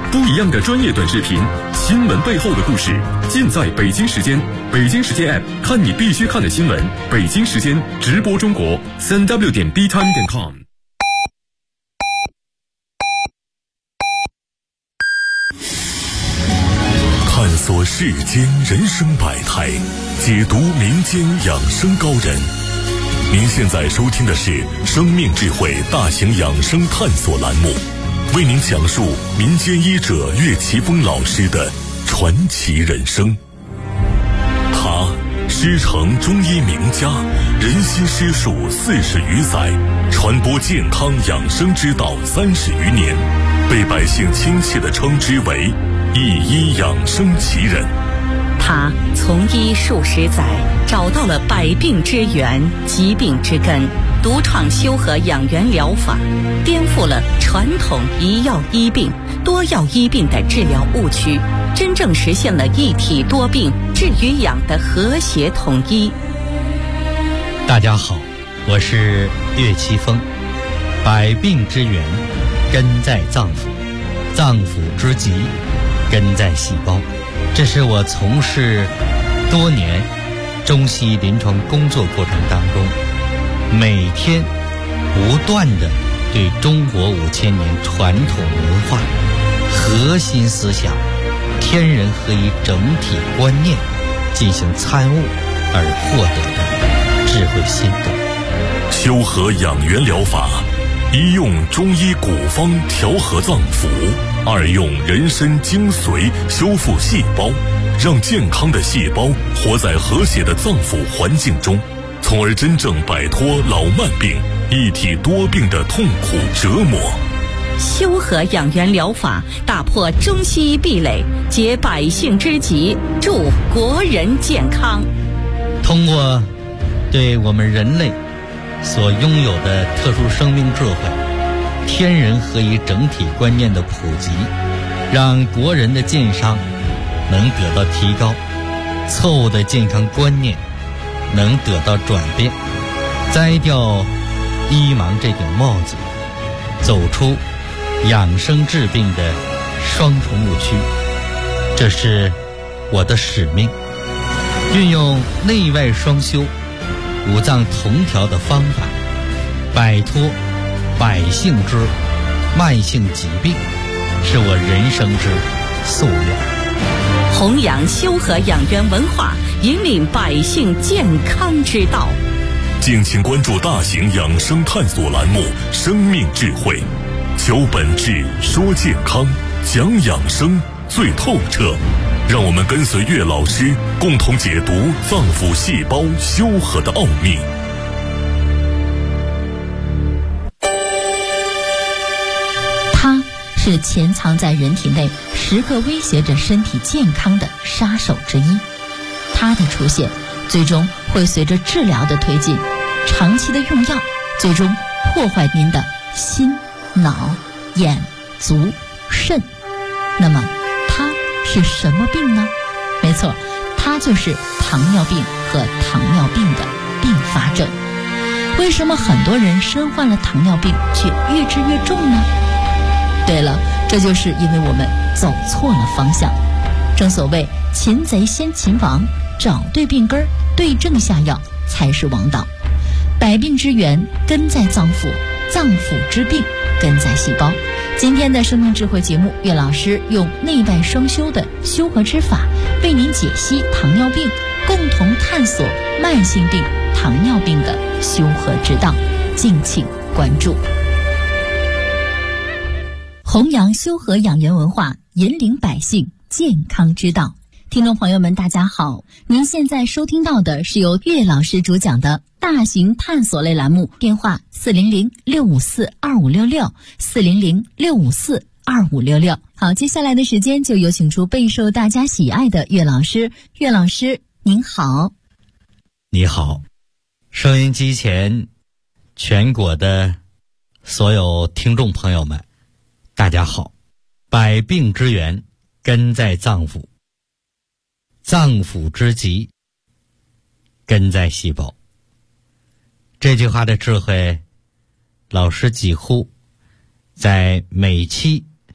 不一样的专业短视频，新闻背后的故事，尽在北京时间。北京时间 App 看你必须看的新闻。北京时间直播中国3w.btime.com。 探索世间人生百态，解读民间养生高人。您现在收听的是生命智慧大型养生探索栏目，为您讲述民间医者岳奇峰老师的传奇人生。他师承中医名家，人心师术40余载，传播健康养生之道30余年，被百姓亲切地称之为一医养生奇人。 他从医数十载，找到了百病之源、疾病之根，独创修和养元疗法，颠覆了传统一药医病、多药医病的治疗误区，真正实现了一体多病、治与养的和谐统一。 大家好，我是岳奇峰。百病之源根在脏腑，脏腑之疾根在细胞。这是我从事多年中西医临床工作过程当中，每天不断地对中国5000年传统文化核心思想天人合一整体观念进行参悟而获得的智慧心得。 修和养元疗法，一用中医古方调和脏腑，二用人参精髓修复细胞，让健康的细胞活在和谐的脏腑环境中，从而真正摆脱老慢病、一体多病的痛苦折磨。 修和养元疗法打破中西医壁垒，解百姓之急，助国人健康。 通过对我们人类所拥有的特殊生命智慧、天人合一整体观念的普及，让国人的健康能得到提高，错误的健康观念能得到转变，摘掉医盲这顶帽子，走出养生治病的双重误区。这是我的使命，运用内外双修、五脏同调的方法，摆脱百姓之慢性疾病，是我人生之夙愿。 弘扬修和养元文化，引领百姓健康之道。 敬请关注大型养生探索栏目《生命智慧》，求本质，说健康，讲养生最透彻。让我们跟随岳老师，共同解读脏腑细胞修和的奥秘。 它是潜藏在人体内，时刻威胁着身体健康的杀手之一。它的出现，最终会随着治疗的推进，长期的用药，最终破坏您的心、脑、眼、足、肾。那么它是什么病呢？没错，它就是糖尿病和糖尿病的并发症。为什么很多人身患了糖尿病却越治越重呢？对了，这就是因为我们走错了方向。正所谓擒贼先擒王，找对病根儿，对症下药才是王道。百病之源根在脏腑，脏腑之病根在细胞。今天的生命智慧节目，岳老师用内外双修的修和之法，为您解析糖尿病，共同探索慢性病糖尿病的修和之道。敬请关注。弘扬修和养元文化，引领百姓健康之道。听众朋友们大家好，您现在收听到的是由岳老师主讲的大型探索类栏目，电话400-654-2566 400-654-2566。好，接下来的时间就有请出备受大家喜爱的岳老师。岳老师您好。 你好，收音机前全国的所有听众朋友们大家好。百病之源根在脏腑，脏腑之疾根在细胞。这句话的智慧，老师几乎在每期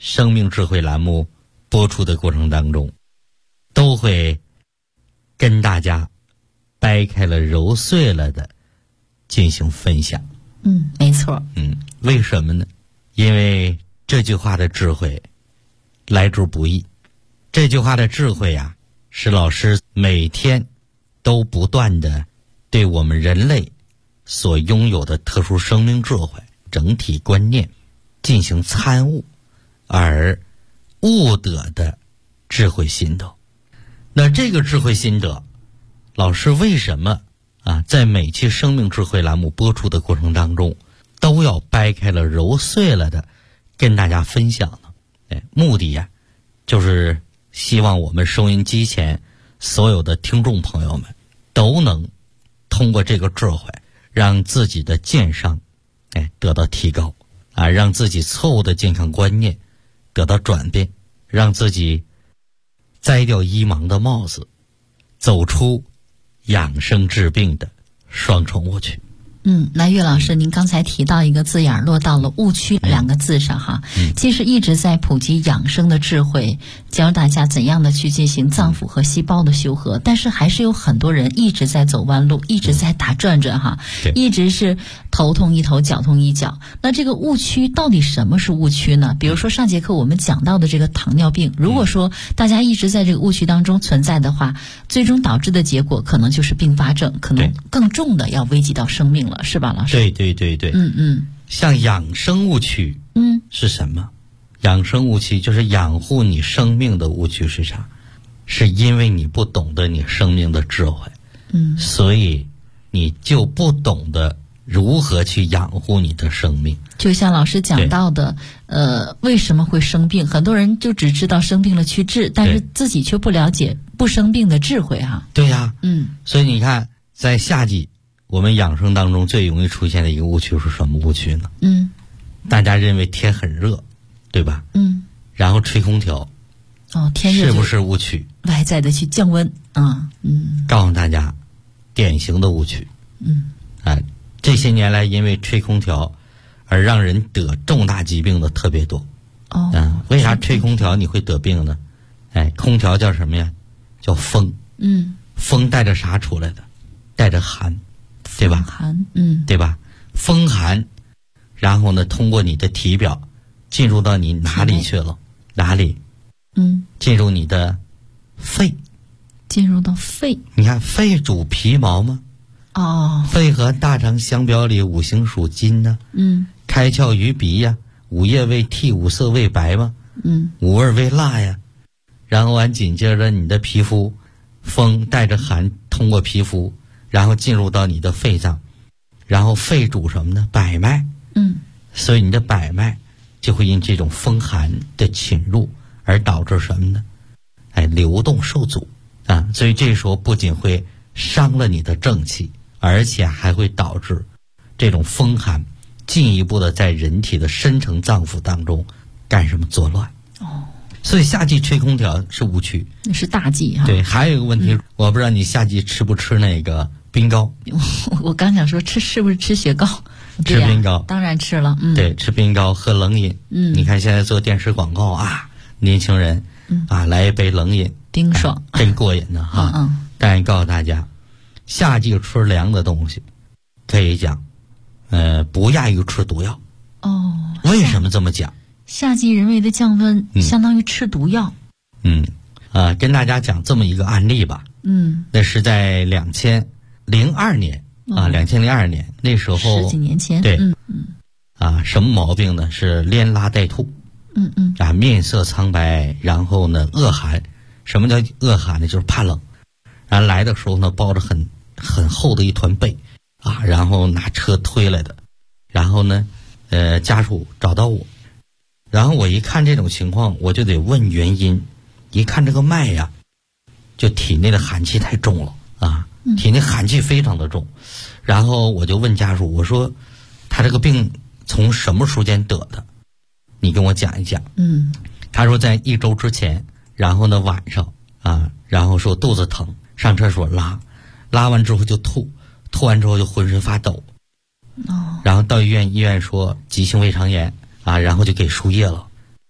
生命智慧栏目播出的过程当中，都会跟大家掰开了揉碎了的进行分享。 没错。 为什么呢？因为这句话的智慧来之不易。这句话的智慧啊，是老师每天都不断的对我们人类所拥有的特殊生命智慧整体观念进行参悟而悟得的智慧心得。那这个智慧心得，老师为什么在每期生命智慧栏目播出的过程当中都要掰开了揉碎了的跟大家分享呢？目的呀，就是希望我们收音机前所有的听众朋友们都能通过这个智慧，让自己的健商得到提高让自己错误的健康观念得到转变，让自己摘掉医盲的帽子，走出养生治病的双重误区。 那岳老师，您刚才提到一个字眼落到了误区两个字上哈。其实一直在普及养生的智慧，教大家怎样的去进行脏腑和细胞的修和，但是还是有很多人一直在走弯路，一直在打转转哈，一直是头痛一头，脚痛一脚。那这个误区到底什么是误区呢？比如说上节课我们讲到的这个糖尿病，如果说大家一直在这个误区当中存在的话，最终导致的结果可能就是并发症，可能更重的要危及到生命了，是吧，老师？ 对。像养生误区是什么？养生误区就是养护你生命的误区是啥？是因为你不懂得你生命的智慧，所以你就不懂得如何去养护你的生命。 就像老师讲到的，为什么会生病？很多人就只知道生病了去治，但是自己却不了解不生病的智慧哈。 对呀，所以你看，在夏季我们养生当中最容易出现的一个误区是什么误区呢？大家认为天很热，对吧？然后吹空调， 天热是不是误区？ 外在的去降温告诉大家，典型的误区。这些年来因为吹空调而让人得重大疾病的特别多。为啥吹空调你会得病呢？空调叫什么呀？叫风。风带着啥出来的？带着寒，对吧？ 寒， 对吧？风寒，然后呢，通过你的体表进入到你哪里去了？哪里？进入你的肺。 进入到肺。 你看肺主皮毛吗？肺和大肠相表里，五行属金呢。开窍于鼻呀，五叶为涕，五色为白嘛。五味为辣呀。然后紧接着你的皮肤，风带着寒通过皮肤，然后进入到你的肺脏，然后肺主什么呢？百脉。所以你的百脉就会因这种风寒的侵入而导致什么呢？流动受阻所以这时候不仅会伤了你的正气，而且还会导致这种风寒进一步的在人体的深层脏腑当中干什么？作乱。所以夏季吹空调是误区， 那是大忌哈。 对，还有一个问题，我不知道你夏季吃不吃那个冰糕？ 我刚想说是不是吃雪糕？ 吃冰糕， 当然吃了。 对，吃冰糕，喝冷饮。你看现在做电视广告年轻人来一杯冷饮， 冰爽， 真过瘾的哈。但是告诉大家，夏季吃凉的东西，可以讲，不亚于吃毒药。为什么这么讲？ 夏季人为的降温，相当于吃毒药。 跟大家讲这么一个案例吧。那是在2002年2002年那时候 ，10几年前。 对，什么毛病呢？是连拉带吐。面色苍白，然后呢恶寒。什么叫恶寒呢？就是怕冷。然后来的时候呢，抱着很厚的一团被然后拿车推来的。然后呢，家属找到我。然后我一看这种情况，我就得问原因。一看这个脉呀，就体内的寒气太重了体内寒气非常的重。然后我就问家属，我说他这个病从什么时间得的？你跟我讲一讲。他说在1周之前，然后呢晚上然后说肚子疼，上厕所拉完之后就吐完之后就浑身发抖。然后到医院说急性胃肠炎然后就给输液了。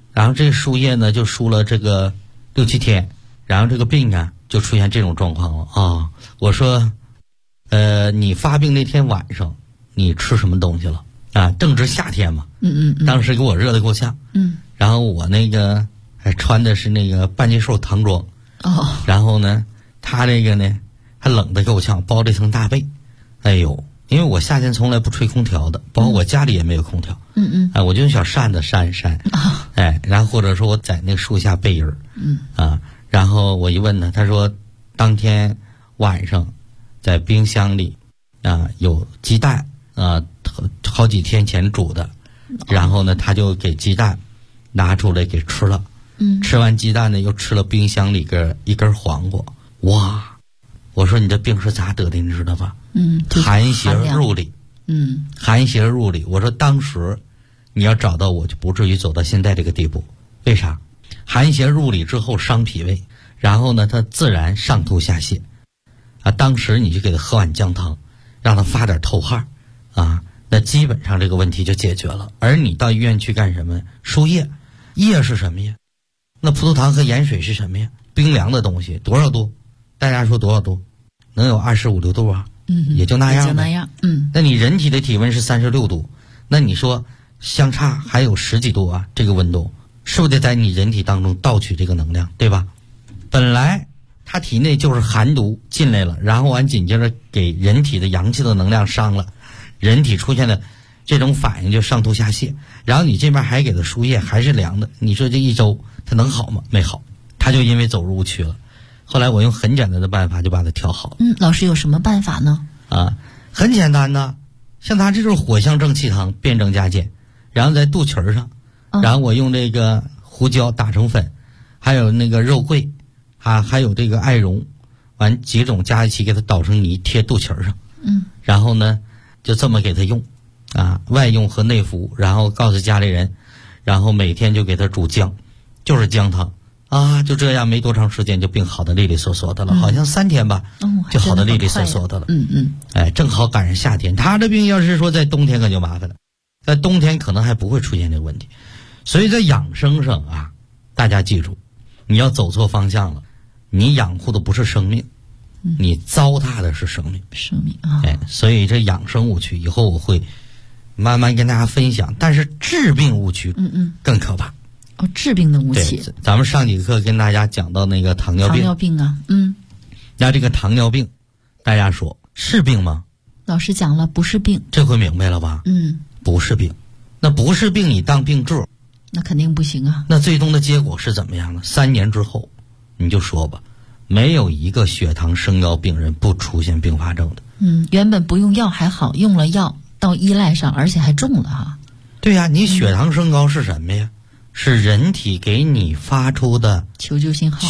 然后这个输液呢就输了这个6、7天，然后这个病啊就出现这种状况了啊。我说，你发病那天晚上你吃什么东西了啊？正值夏天嘛，当时给我热得够呛，然后我那个还穿的是那个半截袖唐装，然后呢，他这个呢还冷得够呛，包了一层大被，哎呦。因为我夏天从来不吹空调的，包括我家里也没有空调。我就用小扇子扇一扇，然后或者说我在那个树下背人，然后我一问他，他说当天晚上在冰箱里有鸡蛋好几天前煮的，然后呢他就给鸡蛋拿出来给吃了，吃完鸡蛋呢又吃了冰箱里一根黄瓜，哇！我说你这病是咋得的，你知道吧？寒邪入里。寒邪入里。我说当时你要找到我，就不至于走到现在这个地步。为啥？寒邪入里之后伤脾胃，然后呢，它自然上吐下泻。当时你就给他喝碗姜汤，让他发点透汗，那基本上这个问题就解决了。而你到医院去干什么？输液，液是什么呀？那葡萄糖和盐水是什么呀？冰凉的东西，多少度？大家说多少度？能有25、6度啊？也就那样。 也就那样。 那你人体的体温是36度，那你说相差还有10几度啊？这个温度是不是得在你人体当中盗取这个能量，对吧？本来他体内就是寒毒进来了，然后完紧接着给人体的阳气的能量伤了，人体出现了这种反应，就上吐下泻。然后你这边还给他输液，还是凉的，你说这一周他能好吗？没好，他就因为走入误区了。后来我用很简单的办法就把它调好。 老师有什么办法呢？ 很简单呐，像他这种火象正气汤，辩证加减，然后在肚脐上，然后我用这个胡椒打成粉，还有那个肉桂，还有这个艾绒，完几种加一起给它捣成泥贴肚脐上。然后呢，就这么给他用，外用和内服，然后告诉家里人，然后每天就给他煮姜，就是姜汤。就这样没多长时间就病好的利利索索的了，好像3天吧，就好的利利索索的了。正好赶上夏天，他这病要是说在冬天可就麻烦了，在冬天可能还不会出现这个问题。所以在养生上大家记住，你要走错方向了，你养护的不是生命，你糟蹋的是生命。所以这养生误区以后我会慢慢跟大家分享，但是治病误区更可怕。 治病的误区。 咱们上几课跟大家讲到那个糖尿病。 糖尿病那这个糖尿病，大家说是病吗？ 老师讲了，不是病。 这回明白了吧？不是病。那不是病，你当病治， 那肯定不行啊。 那最终的结果是怎么样呢？3年之后，你就说吧，没有一个血糖升高病人不出现并发症的。 原本不用药还好，用了药到依赖上，而且还重了对呀，你血糖升高是什么呀？是人体给你发出的求救信号。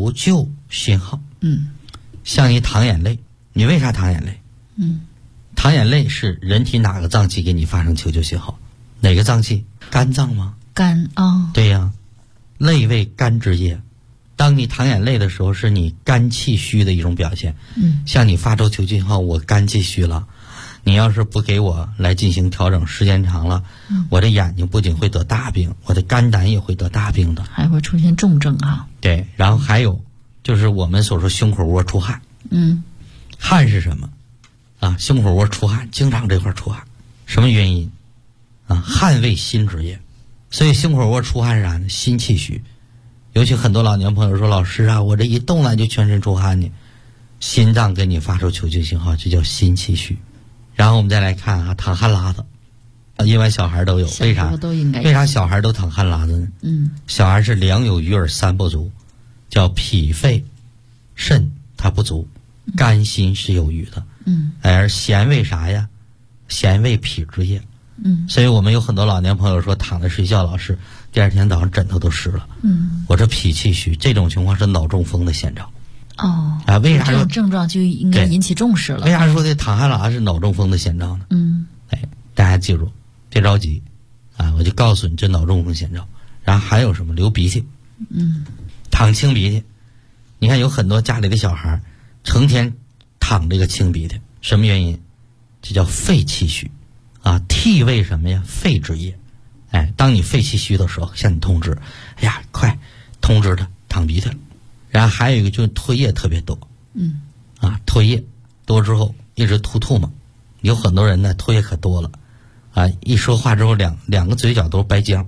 像你淌眼泪，你为啥淌眼泪？淌眼泪是人体哪个脏器给你发生求救信号？哪个脏器？肝脏吗？ 肝对呀，泪为肝之液。当你淌眼泪的时候，是你肝气虚的一种表现。像你发出求救信号，我肝气虚了。你要是不给我来进行调整，时间长了，我的眼睛不仅会得大病，我的肝胆也会得大病的， 还会出现重症对，然后还有就是我们所说胸口窝出汗。汗是什么？胸口窝出汗，经常这块出汗，什么原因？汗为心之液，所以胸口窝出汗是啥呢？心气虚。尤其很多老年朋友说，老师我这一动了就全身出汗呢，心脏给你发出求救信号，这叫心气虚。然后我们再来看淌汗拉子，一般小孩都有，为啥？为啥小孩都淌汗拉子呢？小孩是两有余而三不足，叫脾肺肾它不足，肝心是有余的。而咸为啥呀？咸为脾之液。所以我们有很多老年朋友说，躺着睡觉，老师第二天早上枕头都湿了。我这脾气虚，这种情况是脑中风的先兆。为啥这种症状就应该引起重视了？ 为啥说这淌汗拉是脑中风的先兆呢？大家记住，别着急我就告诉你这脑中风先兆。然后还有什么？流鼻涕，淌清鼻涕。你看有很多家里的小孩成天淌这个清鼻涕，什么原因？这叫肺气虚涕为什么呀？肺之液。 当你肺气虚的时候，向你通知，哎呀，快通知他淌鼻涕了。然后还有一个就是唾液特别多，唾液多之后一直吐嘛，有很多人呢唾液可多了，一说话之后两个嘴角都是白浆，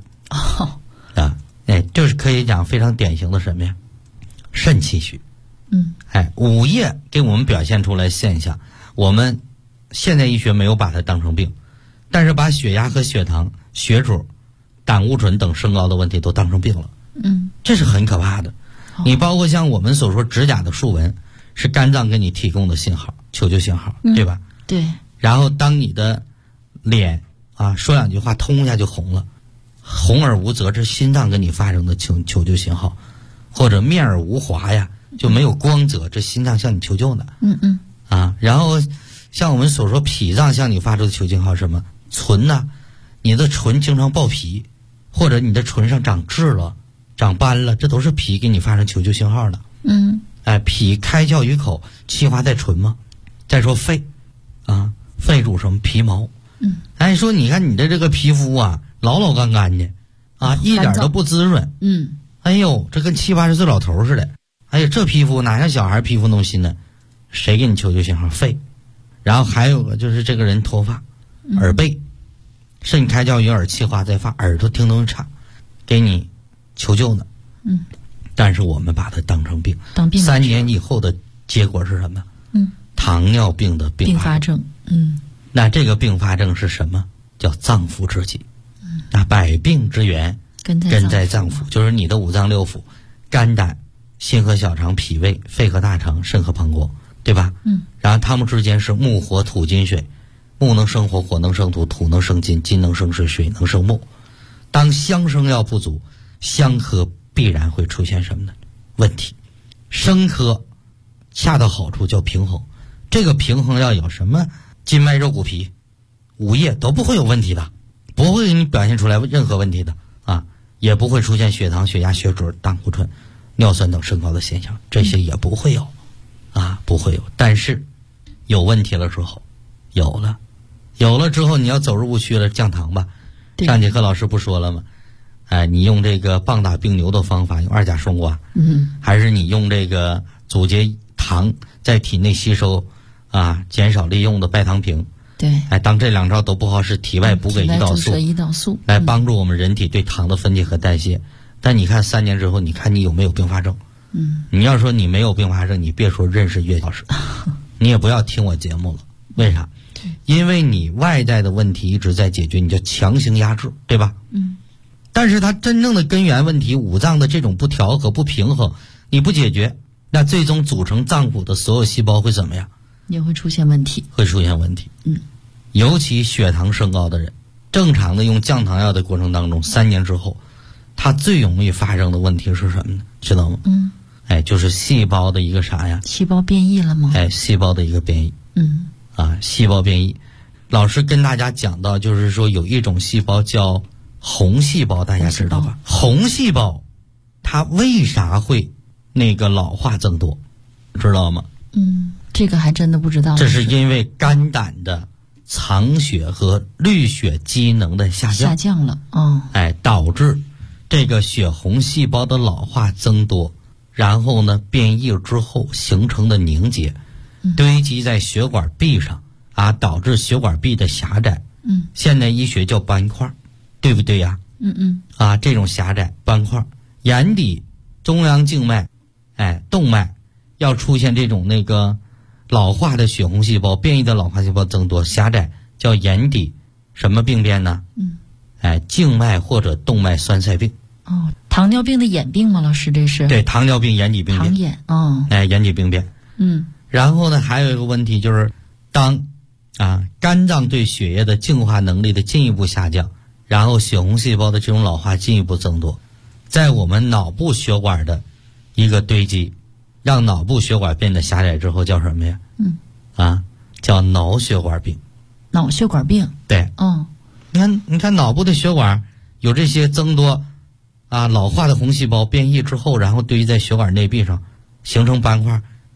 就是可以讲非常典型的什么呀？肾气虚。午夜给我们表现出来现象，我们现代医学没有把它当成病，但是把血压和血糖、血脂、胆固醇等升高的问题都当成病了。这是很可怕的。你包括像我们所说指甲的竖纹，是肝脏给你提供的信号，求救信号，对吧？ 对。 然后当你的脸说两句话，通一下就红了，红而无泽，这是心脏给你发生的求救信号，或者面而无华呀，就没有光泽，这心脏向你求救呢。然后像我们所说脾脏向你发出的求救信号是什么？唇呢，你的唇经常爆皮，或者你的唇上长痣了、长斑了，这都是脾给你发生求救信号的。脾开窍于口，气化在唇嘛。再说肺，肺主什么？皮毛。说你看你的这个皮肤老干干的，一点都不滋润。哎呦，这跟70-80岁老头似的。哎呀，这皮肤哪像小孩皮肤那么新呢？谁给你求救信号？肺。然后还有个就是这个人脱发，耳背，肾开窍于耳，气化在发，耳朵听东西差，给你求救呢。但是我们把它当成病，3年以后的结果是什么？糖尿病的并发症。那这个并发症是什么？叫脏腑之疾。那百病之源根在脏腑，就是你的五脏六腑，肝胆、心和小肠、脾胃、肺和大肠、肾和膀胱，对吧？然后它们之间是木火土金水，木能生火，火能生土，土能生金，金能生水，水能生木。当相生要不足，相克必然会出现什么呢？问题。生克恰到好处叫平衡，这个平衡要有什么筋脉肉骨皮、五液都不会有问题的，不会给你表现出来任何问题的也不会出现血糖、血压、血脂、胆固醇、尿酸等升高的现象，这些也不会有不会有。但是有问题了之后，有了之后你要走入误区了，降糖吧。上节课老师不说了吗？你用这个棒打病牛的方法，用2甲双胍，还是你用这个阻截糖在体内吸收减少利用的拜糖平。 对， 当这2招都不好使，体外补给胰岛素，来帮助我们人体对糖的分解和代谢。但你看3年之后，你看你有没有并发症？你要说你没有并发症，你别说认识岳老师，你也不要听我节目了。为啥？因为你外在的问题一直在解决，你就强行压制，对吧？但是它真正的根源问题，五脏的这种不调和、不平衡，你不解决，那最终组成脏腑的所有细胞会怎么样？ 也会出现问题。 尤其血糖升高的人，正常的用降糖药的过程当中，3年之后，它最容易发生的问题是什么呢？知道吗？就是细胞的一个啥呀？ 细胞变异了吗？ 细胞的一个变异。细胞变异。老师跟大家讲到，就是说有一种细胞叫红细胞，大家知道吧？红细胞，它为啥会那个老化增多？知道吗？ 这个还真的不知道。 这是因为肝胆的藏血和滤血机能的下降了。 导致这个血红细胞的老化增多，然后呢变异之后形成的凝结，堆积在血管壁上导致血管壁的狭窄。现代医学叫斑块，对不对呀？这种狭窄斑块，眼底、中央静脉、动脉要出现这种那个老化的血红细胞，变异的老化细胞增多，狭窄叫眼底什么病变呢？静脉或者动脉栓塞病。 糖尿病的眼病吗？老师，这是？ 对，糖尿病眼底病变。 糖眼。 眼底病变。然后呢，还有一个问题就是，当肝脏对血液的净化能力的进一步下降，然后血红细胞的这种老化进一步增多，在我们脑部血管的一个堆积，让脑部血管变得狭窄之后，叫什么呀？叫脑血管病。 脑血管病。 对。你看脑部的血管有这些增多老化的红细胞变异之后，然后堆积在血管内壁上，形成斑块，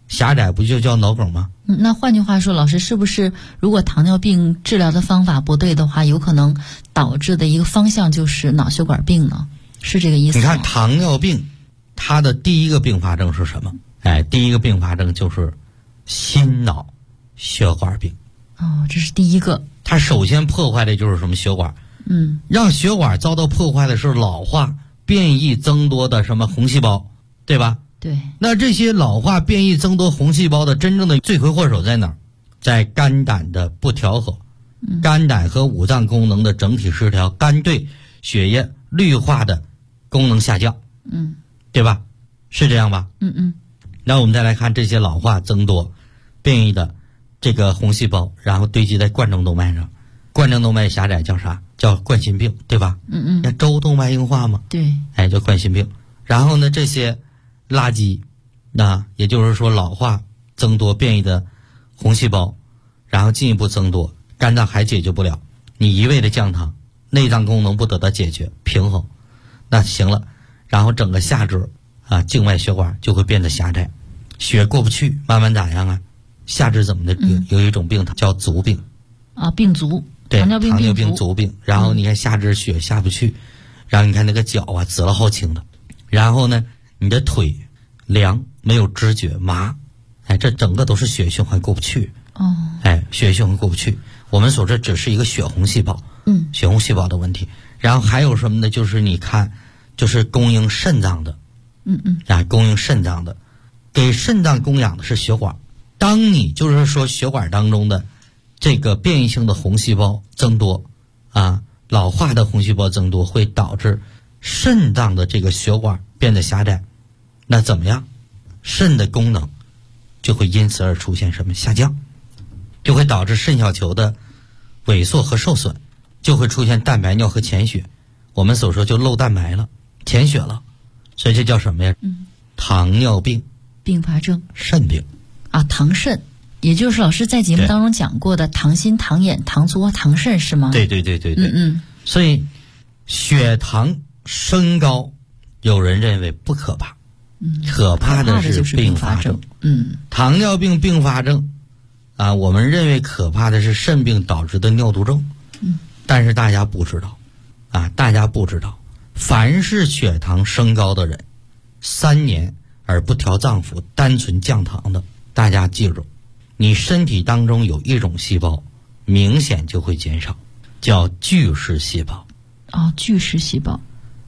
狭窄不就叫脑梗吗？ 那换句话说，老师是不是如果糖尿病治疗的方法不对的话，有可能导致的一个方向就是脑血管病呢？是这个意思吗？ 你看糖尿病，它的第一个并发症是什么？第一个并发症就是心脑血管病。 哦，这是第一个。 它首先破坏的就是什么？血管。让血管遭到破坏的是老化、变异、增多的什么红细胞，对吧？ 对。 那这些老化、变异、增多红细胞的真正的罪魁祸首在哪儿？在肝胆的不调和，肝胆和五脏功能的整体失调，肝对血液绿化的功能下降，对吧？是这样吧？那我们再来看这些老化、增多、变异的这个红细胞，然后堆积在冠状动脉上，冠状动脉狭窄叫啥？叫冠心病，对吧？那周动脉硬化嘛， 对， 叫冠心病。然后呢，这些垃圾，那也就是说老化、增多、变异的红细胞，然后进一步增多，肝脏还解决不了，你一味的降糖，内脏功能不得到解决平衡，那行了，然后整个下肢静脉血管就会变得狭窄，血过不去，慢慢咋样啊？下肢怎么的？有一种病叫足病病足， 对， 糖尿病足病。然后你看下肢血下不去，然后你看那个脚紫了好青的，然后呢，你的腿凉，没有知觉，麻，这整个都是血液循环过不去。血液循环过不去。我们说这只是一个血红细胞，血红细胞的问题。然后还有什么呢？就是你看，就是供应肾脏的，供应肾脏的，给肾脏供氧的是血管。当你就是说血管当中的这个变异性的红细胞增多，老化的红细胞增多，会导致肾脏的这个血管变得狭窄。那怎么样？肾的功能就会因此而出现什么？下降，就会导致肾小球的萎缩和受损，就会出现蛋白尿和潜血。我们所说就漏蛋白了，潜血了，所以这叫什么呀？糖尿病并发症， 肾病糖肾，也就是老师在节目当中讲过的糖心、糖眼、糖足、糖肾是吗？ 对。所以血糖升高，有人认为不可怕，可怕的是并发症。糖尿病并发症我们认为可怕的是肾病导致的尿毒症。但是大家不知道凡是血糖升高的人，3年而不调脏腑，单纯降糖的，大家记住，你身体当中有一种细胞明显就会减少，叫巨噬细胞。 巨噬细胞。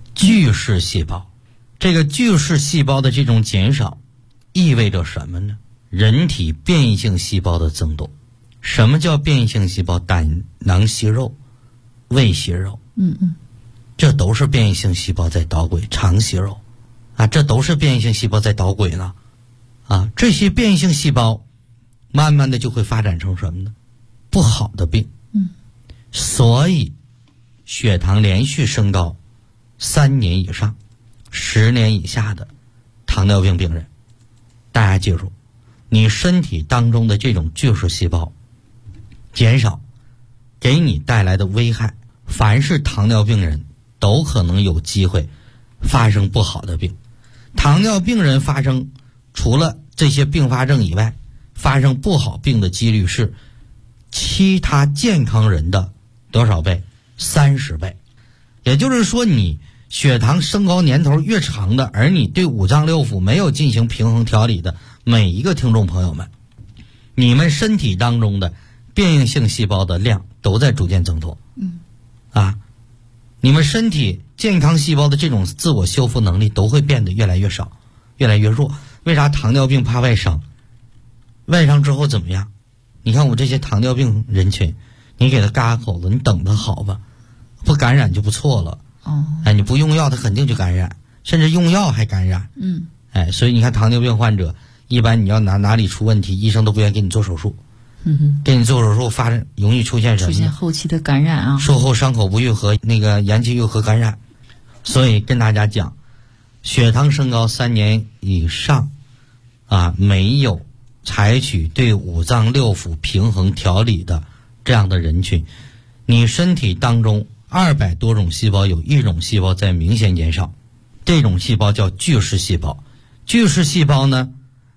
这个巨噬细胞的这种减少意味着什么呢？人体变异性细胞的增多。什么叫变异性细胞？胆囊息肉、胃息肉，这都是变异性细胞在捣鬼。肠息肉这都是变异性细胞在捣鬼呢。这些变异性细胞慢慢的就会发展成什么呢？不好的病。所以血糖连续升高3年以上、10年以下的糖尿病病人，大家记住，你身体当中的这种巨噬细胞减少，给你带来的危害，凡是糖尿病人都可能有机会发生不好的病。糖尿病人发生除了这些并发症以外，发生不好病的几率是其他健康人的多少倍？30倍。也就是说，你血糖升高年头越长的，而你对五脏六腑没有进行平衡调理的每一个听众朋友们，你们身体当中的变异性细胞的量都在逐渐增多。你们身体健康细胞的这种自我修复能力都会变得越来越少，越来越弱。为啥糖尿病怕外伤？外伤之后怎么样？你看我这些糖尿病人群，你给他嘎口子，你等他好吧，不感染就不错了。你不用药他肯定就感染，甚至用药还感染。所以你看糖尿病患者，一般你要哪里出问题，医生都不愿意给你做手术。给你做手术发展容易出现什么？ 出现后期的感染术后伤口不愈合，那个延期愈合感染。所以跟大家讲，血糖升高3年以上没有采取对五脏六腑平衡调理的这样的人群，你身体当中200多种细胞有一种细胞在明显减少，这种细胞叫巨噬细胞。巨噬细胞呢，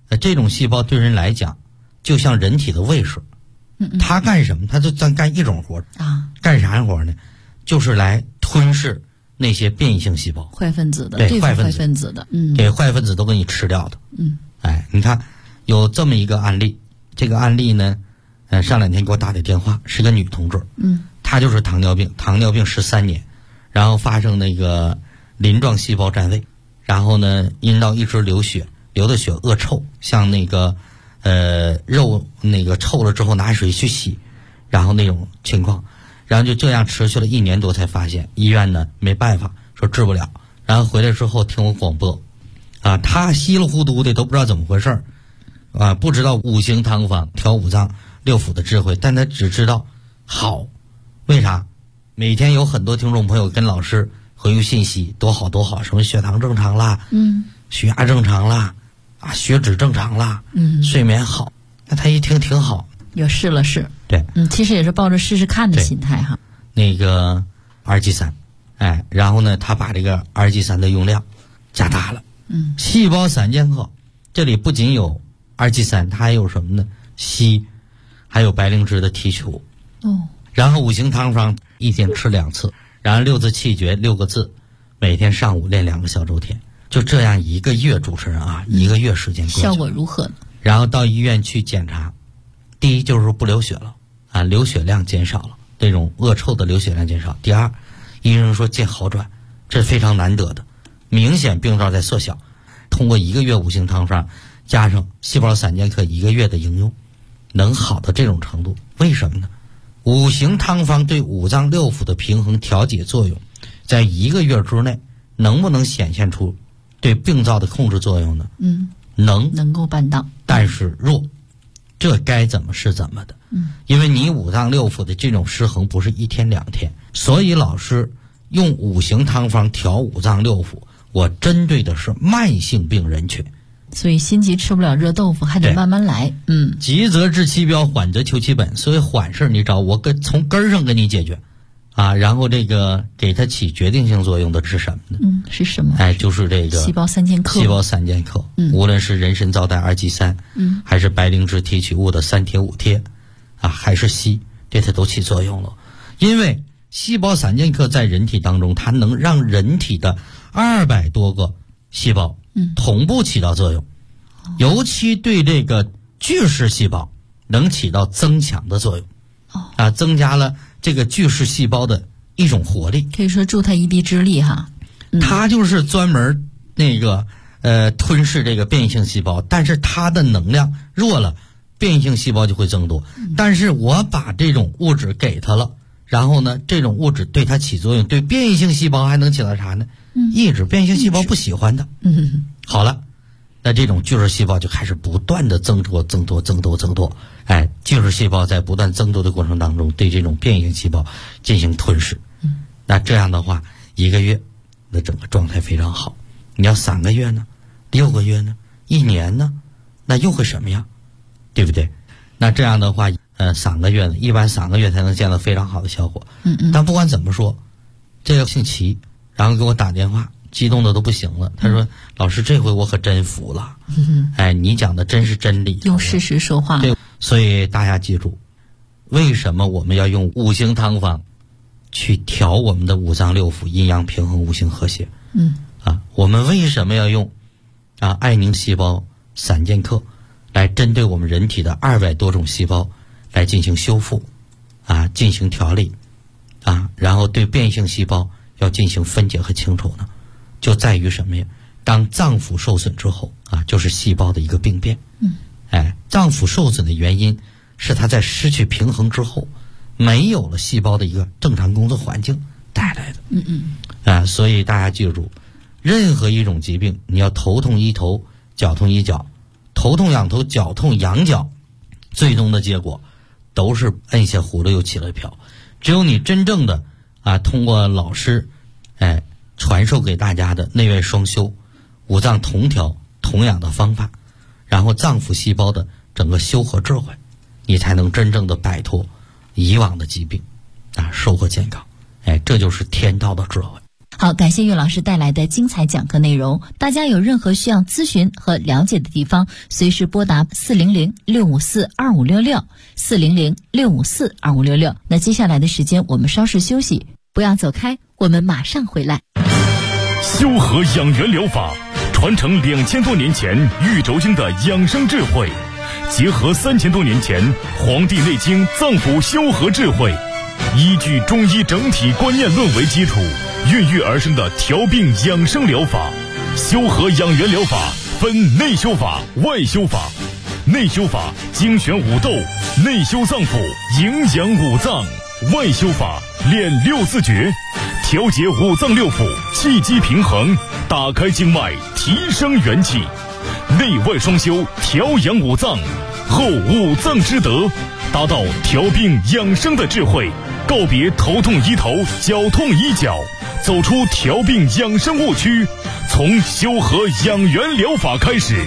这种细胞对人来讲就像人体的卫士，它干什么？它就干一种活啊，干啥活呢？就是来吞噬那些变异性细胞， 坏分子的， 对，坏分子的， 给坏分子都给你吃掉的。你看有这么一个案例，这个案例呢，上2天给我打的电话，是个女同志，她就是糖尿病13年，然后发生那个鳞状细胞占位，然后呢阴道一直流血，流的血恶臭，像那个肉那个臭了之后拿水去洗，然后那种情况，然后就这样持续了1年多才发现，医院呢没办法说治不了，然后回来之后听我广播，他稀里糊涂的都不知道怎么回事不知道五行汤方调五脏六腑的智慧，但他只知道好。为啥？每天有很多听众朋友跟老师回复信息，多好多好，什么血糖正常啦，血压正常啦，血脂正常啦，睡眠好。那他一听挺好， 又试了试， 对， 其实也是抱着试试看的心态哈。 那个 RG3，然后呢，他把这个 RG3的用量加大了，细胞散健克这里不仅有 RG3，它还有什么呢？硒，还有白灵芝的提取物。然后五行汤方1天吃2次，然后6字气诀6个字，每天上午练2个小周天，就这样1个月，主持人1个月时间过去， 效果如何呢？ 然后到医院去检查，第一就是说不流血了流血量减少了，这种恶臭的流血量减少。第二，医生说见好转，这是非常难得的，明显病灶在缩小。通过1个月五行汤方加上细胞散健克1个月的应用，能好到这种程度，为什么呢？五行汤方对五脏六腑的平衡调节作用，在1个月之内能不能显现出对病灶的控制作用呢？能够办到， 但是弱，这该怎么是怎么的。因为你五脏六腑的这种失衡不是1天2天，所以老师用五行汤方调五脏六腑，我针对的是慢性病人群。 所以心急吃不了热豆腐，还得慢慢来。 急则治其标，缓则求其本。所以缓事你找我从根上给你解决然后这个给它起决定性作用的是什么呢？ 是什么？ 就是这个细胞散健克。 细胞散健克，无论是人参皂苷2G3，还是白灵芝提取物的3贴5贴还是硒，对它都起作用了。因为细胞散健克在人体当中，它能让人体的200多个细胞同步起到作用，尤其对这个巨噬细胞能起到增强的作用增加了这个巨噬细胞的一种活力， 可以说助它一臂之力哈。 它就是专门那个吞噬这个变异性细胞，但是它的能量弱了，变异性细胞就会增多。但是我把这种物质给它了，然后呢，这种物质对它起作用，对变异性细胞还能起到啥呢？抑制变异性细胞不喜欢的。好了，那这种巨噬细胞就开始不断的增多。巨噬细胞在不断增多的过程当中，对这种变异性细胞进行吞噬。那这样的话，1个月的整个状态非常好。你要3个月呢，6个月呢，1年呢，那又会什么样？对不对？那这样的话，3个月呢，一般3个月才能见到非常好的效果。但不管怎么说，这个姓齐，然后给我打电话，激动的都不行了。他说：“老师，这回我可真服了。你讲的真是真理， 用事实说话。” 对，所以大家记住，为什么我们要用五行汤方去调我们的五脏六腑阴阳平衡、五行和谐？我们为什么要用艾宁细胞散健克来针对我们人体的200多种细胞来进行修复进行调理然后对变异性细胞要进行分解和清除呢？就在于什么呀？当脏腑受损之后就是细胞的一个病变。脏腑受损的原因是它在失去平衡之后，没有了细胞的一个正常工作环境带来的。所以大家记住，任何一种疾病，你要头痛医头，脚痛医脚，头痛仰头，脚痛仰脚，最终的结果都是摁下葫芦又起了瓢。只有你真正的通过老师传授给大家的内外双修、五脏同调同养的方法，然后脏腑细胞的整个修和智慧，你才能真正的摆脱以往的疾病收获健康。这就是天道的智慧。 好，感谢岳老师带来的精彩讲课内容。大家有任何需要咨询和了解的地方，随时拨打400-654-2566，400-654-2566。那接下来的时间我们稍事休息，不要走开，我们马上回来。 修和养元疗法传承2000多年前玉轴经的养生智慧，结合3000多年前《黄帝内经》脏腑修和智慧，依据中医整体观念论为基础，孕育而生的调病养生疗法。修和养元疗法分内修法、外修法。内修法精选五斗，内修脏腑，营养五脏；外修法练六字诀，调节五脏六腑，气机平衡，打开经脉，提升元气。内外双修，调养五脏，后五脏之德，达到调病养生的智慧，告别头痛医头，脚痛医脚，走出调病养生误区，从修和养元疗法开始。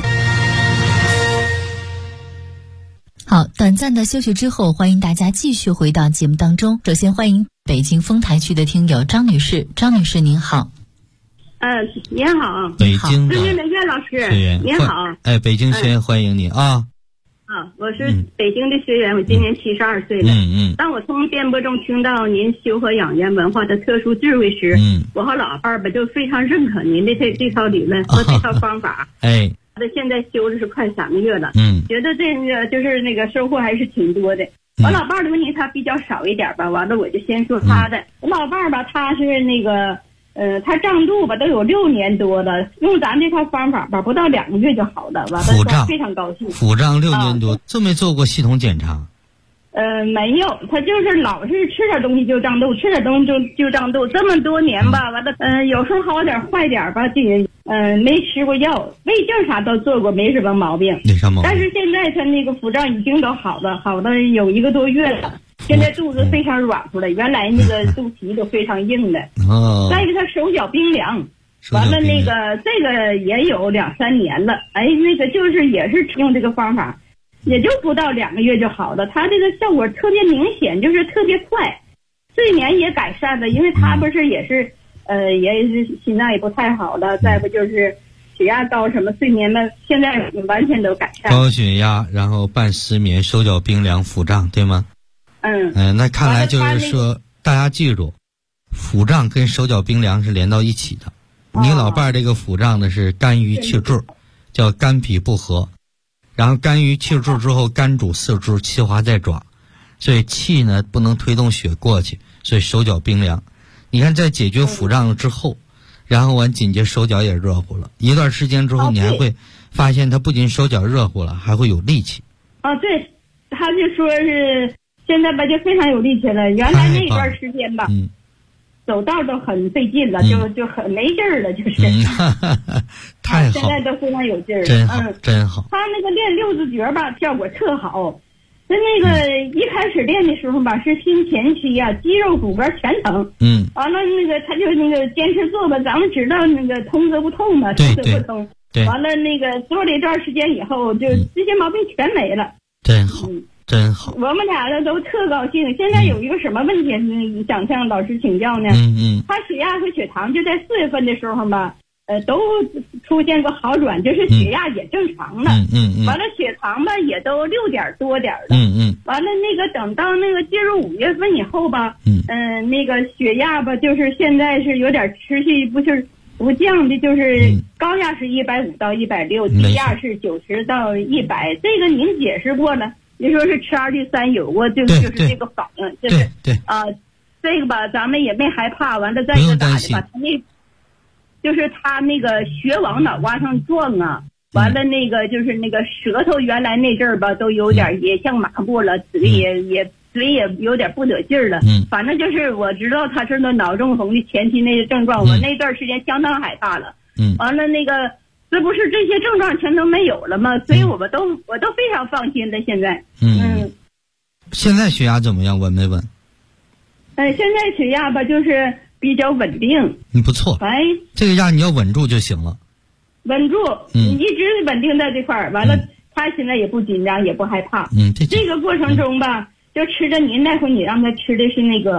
好，短暂的休息之后，欢迎大家继续回到节目当中。首先欢迎北京丰台区的听友张女士，张女士您好。 您好， 北京的岳老师，您好。 北京学员欢迎你啊。 我是北京的学员，我今年72岁了。当我从电波中听到您修和养元文化的特殊智慧时，我和老伴儿吧就非常认可您的这套理论和这套方法。现在修的是快3个月了，觉得这个就是那个收获还是挺多的。我老伴儿的问题他比较少一点吧，完了我就先说他的。我老伴儿吧，他是那个他胀肚吧都有6年多了，用咱这套方法吧不到2个月就好了，完了非常高兴。 腹胀6年多，这没做过系统检查？ 没有，他就是老是吃点东西就胀肚，吃点东西就胀肚，这么多年吧，完了有时候好点坏点吧，没吃过药，胃镜啥都做过，没什么毛病。 没啥毛病。 但是现在他那个腹胀已经都好了有1个多月了，现在肚子非常软乎了，原来那个肚皮都非常硬的。再一个他手脚冰凉，完了那个这个也有2、3年了，那个就是也是用这个方法。也就不到2个月就好了，他这个效果特别明显，就是特别快，睡眠也改善了，因为他不是也是也是心脏也不太好了，再不就是血压高什么，睡眠呢现在完全都改善。 高血压，然后伴失眠，手脚冰凉，腹胀，对吗？那看来就是说，大家记住，腹胀跟手脚冰凉是连到一起的。你老伴儿这个腹胀呢是肝郁气滞，叫肝脾不和。然后肝郁气滞之后，肝主四肢，气化在爪，所以气呢不能推动血过去，所以手脚冰凉。你看在解决腹胀了之后，然后完紧接手脚也热乎了，一段时间之后你还会发现他不仅手脚热乎了，还会有力气。 对，他就说是现在吧就非常有力气了，原来那段时间吧走道都很费劲了，就很没劲儿了，就是太好， 现在都非常有劲儿了， 真好。 他那个练6字诀吧，效果特好。他那个一开始练的时候吧，是心前期呀，肌肉骨骼全疼。完了那个他就那个坚持做吧，咱们知道那个通则不痛嘛，通则不通。完了那个做了一段时间以后，就这些毛病全没了。 真好。真好， 我们俩呢都特高兴。现在有一个什么问题，想向老师请教呢？他血压和血糖就在4月份的时候吧，都出现过好转，就是血压也正常了。完了血糖吧也都6点多点了。完了那个等到那个进入5月份以后吧，那个血压吧就是现在是有点持续不降的，就是高压是150到160，低压是90到100。这个您解释过了。你说是吃2D3有过，就是这个反应，就是这个吧，咱们也没害怕。完了再一个咋的吧，就是他那个血往脑瓜上撞啊，完了那个就是那个舌头原来那阵儿吧，都有点也像麻布了，嘴也有点不得劲儿了。反正就是我知道他是那脑中风的前期那些症状，我那段时间相当害怕了。完了那个。这不是这些症状全都没有了吗？所以我都非常放心的。现在， 现在血压怎么样？稳没稳？ 现在血压吧，就是比较稳定。 不错。这个压你要稳住就行了。 稳住，一直稳定在这块儿。完了，他现在也不紧张，也不害怕。这个过程中吧，就吃着您那会你让他吃的是那个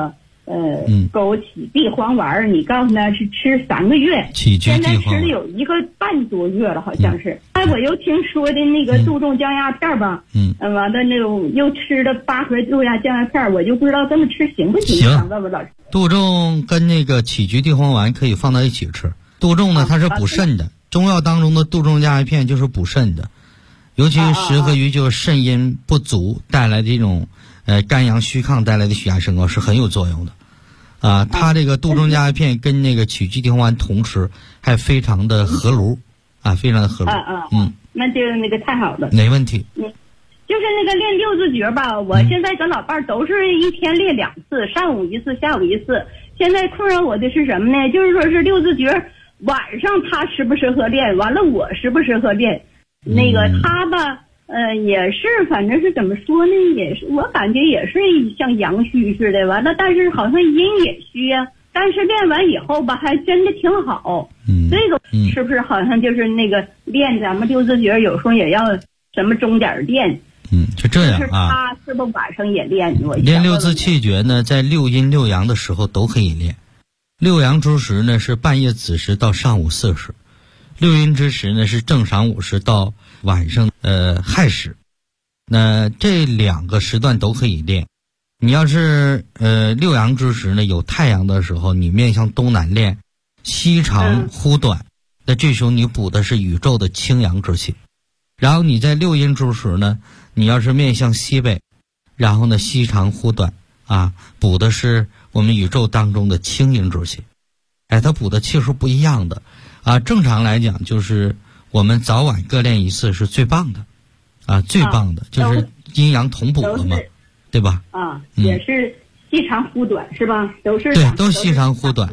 枸杞地黄丸，你告诉他是吃3个月，现在吃了有1个半多月了，好像是。我又听说的那个杜仲降压片吧，完了那种又吃了8盒杜仲降压片，我就不知道这么吃行不行？想问问老师。 杜仲跟那个杞菊地黄丸可以放到一起吃。杜仲呢，它是补肾的，中药当中的杜仲降压片就是补肾的，尤其适合于就是肾阴不足带来的这种肝阳虚亢带来的血压升高是很有作用的。它这个杜仲降压片跟那个杞菊地黄丸同吃，还非常的合炉非常的合炉。 那就那个太好了， 没问题。 就是那个练6字诀吧，我现在跟老伴儿都是一天练2次，上午1次，下午1次。现在困扰我的是什么呢？就是说是6字诀晚上他适不适合练，完了我适不适合练？那个他吧，也是，反正是怎么说呢？也是我感觉也是像阳虚似的，完了，但是好像阴也虚呀。但是练完以后吧，还真的挺好。这个是不是好像就是那个练咱们6字诀，有时候也要什么钟点练？ 是这样就是他是不是晚上也练？ 练6字气诀呢，在6阴6阳的时候都可以练。6阳之时呢是半夜子时到上午4时，6阴之时呢是正晌午时到晚上亥时。那这2个时段都可以练。你要是6阳之时呢，有太阳的时候，你面向东南练，西长忽短，那这时候你补的是宇宙的清阳之气。然后你在6阴之时呢，你要是面向西北，然后呢西长忽短补的是我们宇宙当中的清阴之气。它补的气数不一样的正常来讲就是我们早晚各练1次是最棒的最棒的，就是阴阳同补了嘛，对吧？ 也是细长忽短是吧？都细长忽短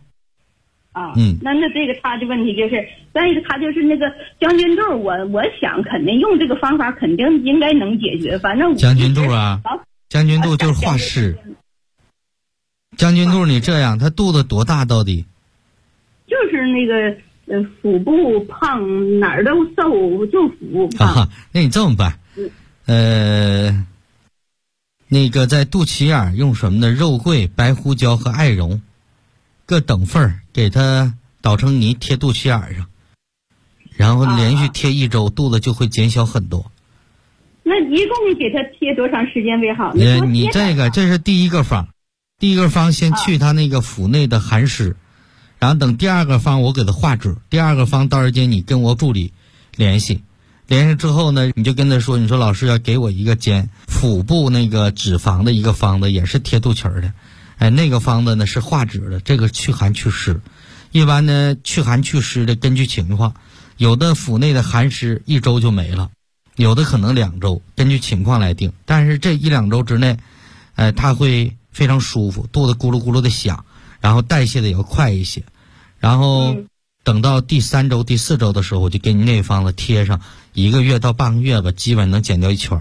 那这个他的问题就是，再一个他就是那个将军肚，我想肯定用这个方法肯定应该能解决。反正将军肚将军肚就是化湿。将军肚你这样，他肚子多大到底？ 就是那个腹部胖，哪儿都瘦，就腹胖。 那你这么办？那个在肚脐眼用什么呢？肉桂、白胡椒和艾绒各等份给它捣成泥贴肚脐眼上，然后连续贴1周，肚子就会减小很多。 那一共给它贴多长时间为好呢？ 你这是第一个方，先去它那个腹内的寒湿，然后等第2个方我给它化脂，第2个方到时间你跟我助理联系之后呢，你就跟他说，你说老师要给我一个减腹部那个脂肪的一个方子，也是贴肚脐的。那个方子呢是化脂的，这个去寒祛湿。一般呢去寒祛湿的根据情况，有的腹内的寒湿1周就没了，有的可能2周，根据情况来定。但是这1-2周之内它会非常舒服，肚子咕噜咕噜的响，然后代谢的也要快一些。然后等到第3周第4周的时候，我就给你那方子贴上，1个月到半个月吧，基本能减掉1圈。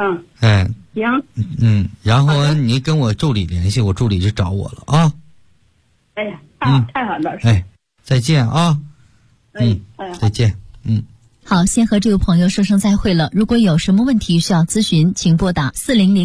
行。 然后你跟我助理联系，我助理就找我了啊。 哎呀，太好了。 再见啊。再见。 好，先和这位朋友说声再会了。如果有什么问题需要咨询，请拨打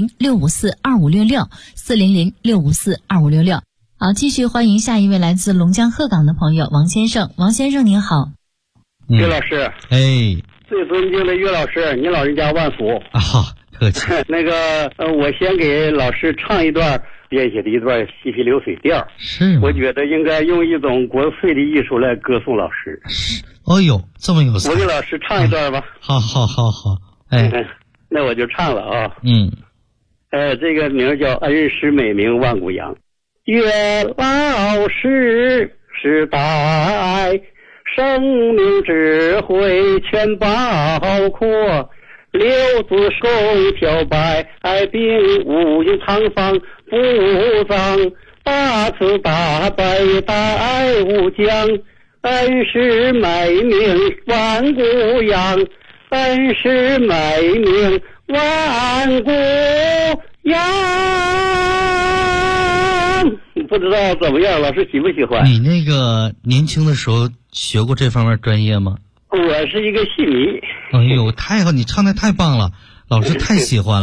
400-654-2566，400-654-2566。好，继续欢迎下一位来自龙江鹤岗的朋友王先生。王先生您好。 岳老师。最尊敬的岳老师，您老人家万福。 客气。 那个我先给老师唱一段编写的一段细皮流水调。 是吗？ 我觉得应该用一种国粹的艺术来歌颂老师。 这么有才。 我给老师唱一段吧。 好。 那我就唱了啊。这个名叫恩师美名万古扬。岳老师时代，生命智慧全包括，6字手漂白，并无用堂房不脏，8次大白带无疆，恩师美名万古扬，恩师美名万古扬。不知道怎么样，老师喜不喜欢？ 你那个年轻的时候学过这方面专业吗？ 我是一个戏迷。 太好，你唱的太棒了，老师太喜欢了。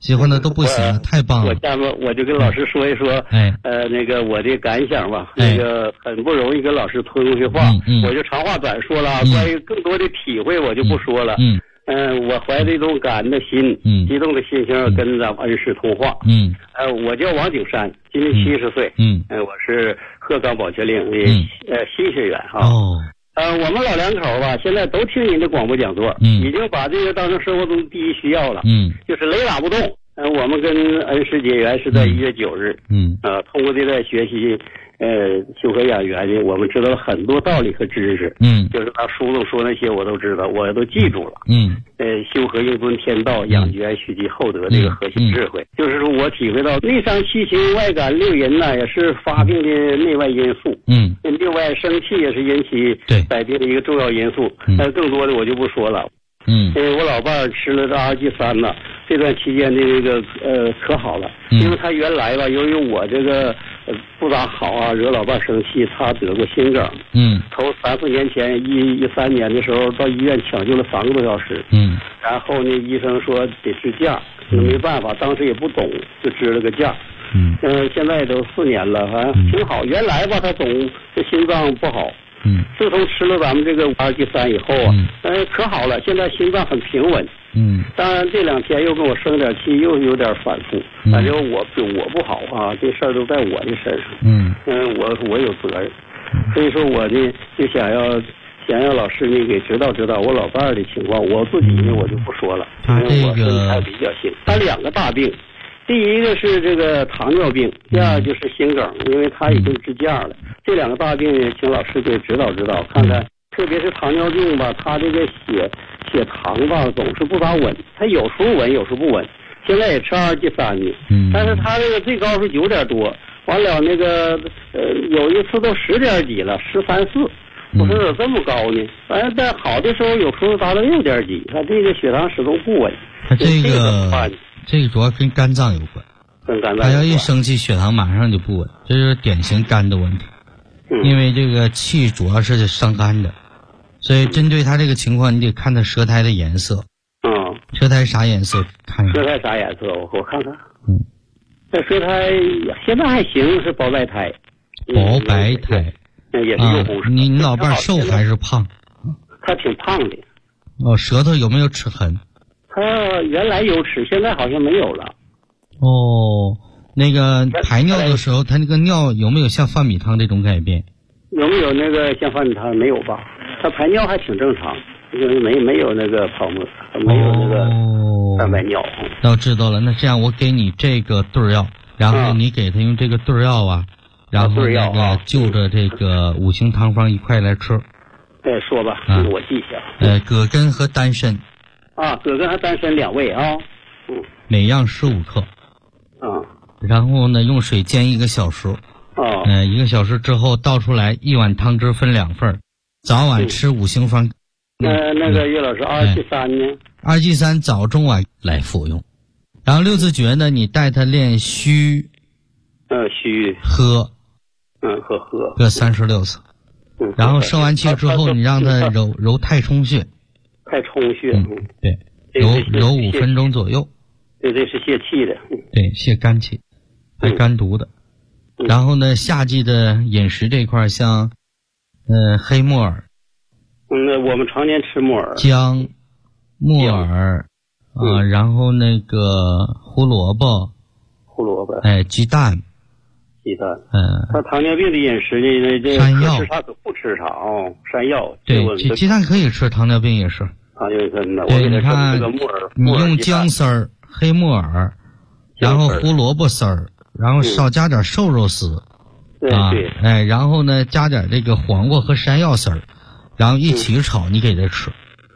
喜欢的都不行了，太棒了。 我就跟老师说一说，那个我的感想吧，那个很不容易跟老师通过去话，我就长话短说了，关于更多的体会我就不说了。我怀着一种感恩的心，激动的心情跟咱们恩师通话。我叫王景山，今年70岁。我是鹤岗宝泉岭的新学员哈。我们老两口吧，现在都听您的广播讲座，已经把这个当成生活中第一需要了。就是雷打不动。我们跟恩师结缘是在1月9日。通过这段学习。修和养元呢，我们知道了很多道理和知识。就是他书中说那些我都知道，我都记住了。修和应尊天道，养元蓄积厚德这个核心智慧，就是说我体会到内伤七情外感六淫呢，也是发病的内外因素。另外生气也是引起百病的一个重要因素。更多的我就不说了。我老伴儿吃了这2G3呢，这段期间的这个可好了，因为他原来吧，由于我这个不咋好啊，惹老伴生气，他得过心梗。头3-4年前13年的时候到医院抢救了3个多小时。然后呢，医生说得支架，没办法，当时也不懂，就支了个架。现在都4年了，反正挺好。原来吧，他总这心脏不好。自从吃了咱们这个2G3以后啊，可好了，现在心脏很平稳。当然这2天又跟我生点气，又有点反复。反正我不好啊，这事儿都在我的身上。我有责任，所以说我呢就想要老师呢给指导指导我老伴儿的情况。我自己呢我就不说了，因为我身体还比较轻。他2个大病。第一个是这个糖尿病，第二就是心梗，因为他已经支架了。这2个大病呢，请老师给指导指导，看看，特别是糖尿病吧，他这个血糖吧总是不咋稳，他有时候稳，有时候不稳。现在也吃2G3呢，但是他这个最高是9点多，完了那个有一次都10点几了，13、14。我说怎么这么高呢？反正在好的时候有时候达到6点几，他这个血糖始终不稳。 他这个主要跟肝脏有关，他要一生气，血糖马上就不稳，这就是典型肝的问题。因为这个气主要是伤肝的，所以针对他这个情况，你得看他舌苔的颜色。舌苔啥颜色？看一下。 舌苔啥颜色？我看看。这舌苔现在还行，是薄白苔。 薄白苔。 也是有红色。 你老伴瘦还是胖？ 他挺胖的。 舌头有没有齿痕？ 他原来有齿，现在好像没有了。 那个排尿的时候，他那个尿有没有像饭米汤这种改变？ 有没有那个像饭米汤？没有吧？他排尿还挺正常，因为没有那个泡沫，没有那个蛋白尿。 那我知道了，那这样我给你这个对药，然后你给他用这个对药啊，然后那个就着这个5行汤方一块来吃。 说吧，我记下。 葛根和丹参。 葛根和丹参2味啊。 每样15克。然后呢，用水煎1个小时。1个小时之后倒出来，1碗汤汁分2份，早晚吃5行方。 那个岳老师2G3呢 ？2G3早中晚来服用。然后6字诀呢，你带他练虚。 虚。 喝。 喝。 各36次。然后生完气之后，你让他揉太冲穴。 太冲穴。 对，揉5分钟左右。 对，这是泄气的。 对，泄肝气，排肝毒的。然后呢，夏季的饮食这块，像黑木耳。 我们常年吃木耳。 姜、木耳然后那个胡萝卜。鸡蛋。他糖尿病的饮食呢，这山药吃啥可不吃啥山药。 对，鸡蛋可以吃，糖尿病也是。对，你看，你用姜丝儿、黑木耳，然后胡萝卜丝儿，然后少加点瘦肉丝。然后呢，加点这个黄瓜和山药丝儿，然后一起炒，你给他吃。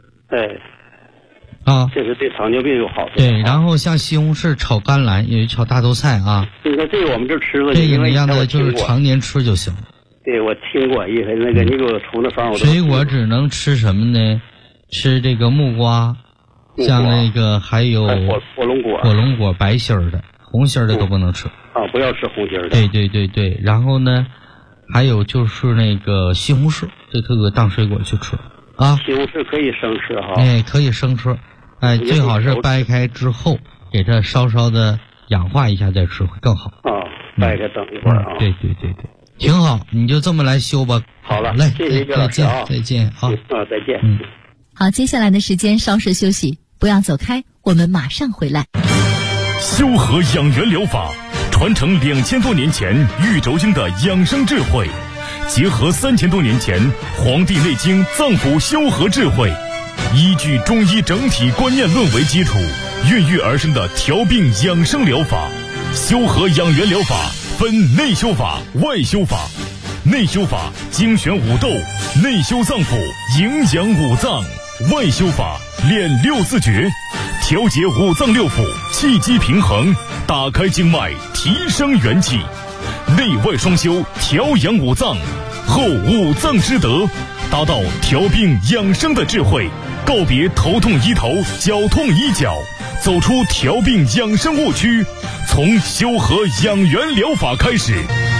这是对糖尿病有好处。 对，然后像西红柿炒甘蓝，也炒大豆菜啊。 这个我们这吃过。 这个你让他就是常年吃就行。 对，我听过，因为那个你给我出那方。 水果只能吃什么呢？吃这个木瓜，像那个还有火龙果白心儿的，红心儿的都不能吃。 不要吃红心儿的。 对。然后呢，还有就是那个西红柿，这可以当水果去吃啊。 西红柿可以生吃哈。 可以生吃。最好是掰开之后给它稍稍的氧化一下再吃会更好。 待着等一会儿啊。 对，挺好，你就这么来修吧。 好了， 来， 谢谢岳老师啊， 再见啊。 再见。 好，接下来的时间稍事休息，不要走开，我们马上回来。 修和养元疗法传承2000多年前玉轴经的养生智慧，结合3000多年前《黄帝内经》脏腑修和智慧，依据中医整体观念论为基础，孕育而生的调病养生疗法。修和养元疗法分内修法、外修法。内修法精选五斗，内修脏腑，营养五脏；外修法练6字诀，调节五脏六腑，气机平衡，打开经脉，提升元气。内外双修，调养五脏，后五脏之德，达到调病养生的智慧，告别头痛医头，脚痛医脚，走出调病养生误区，从修和养元疗法开始。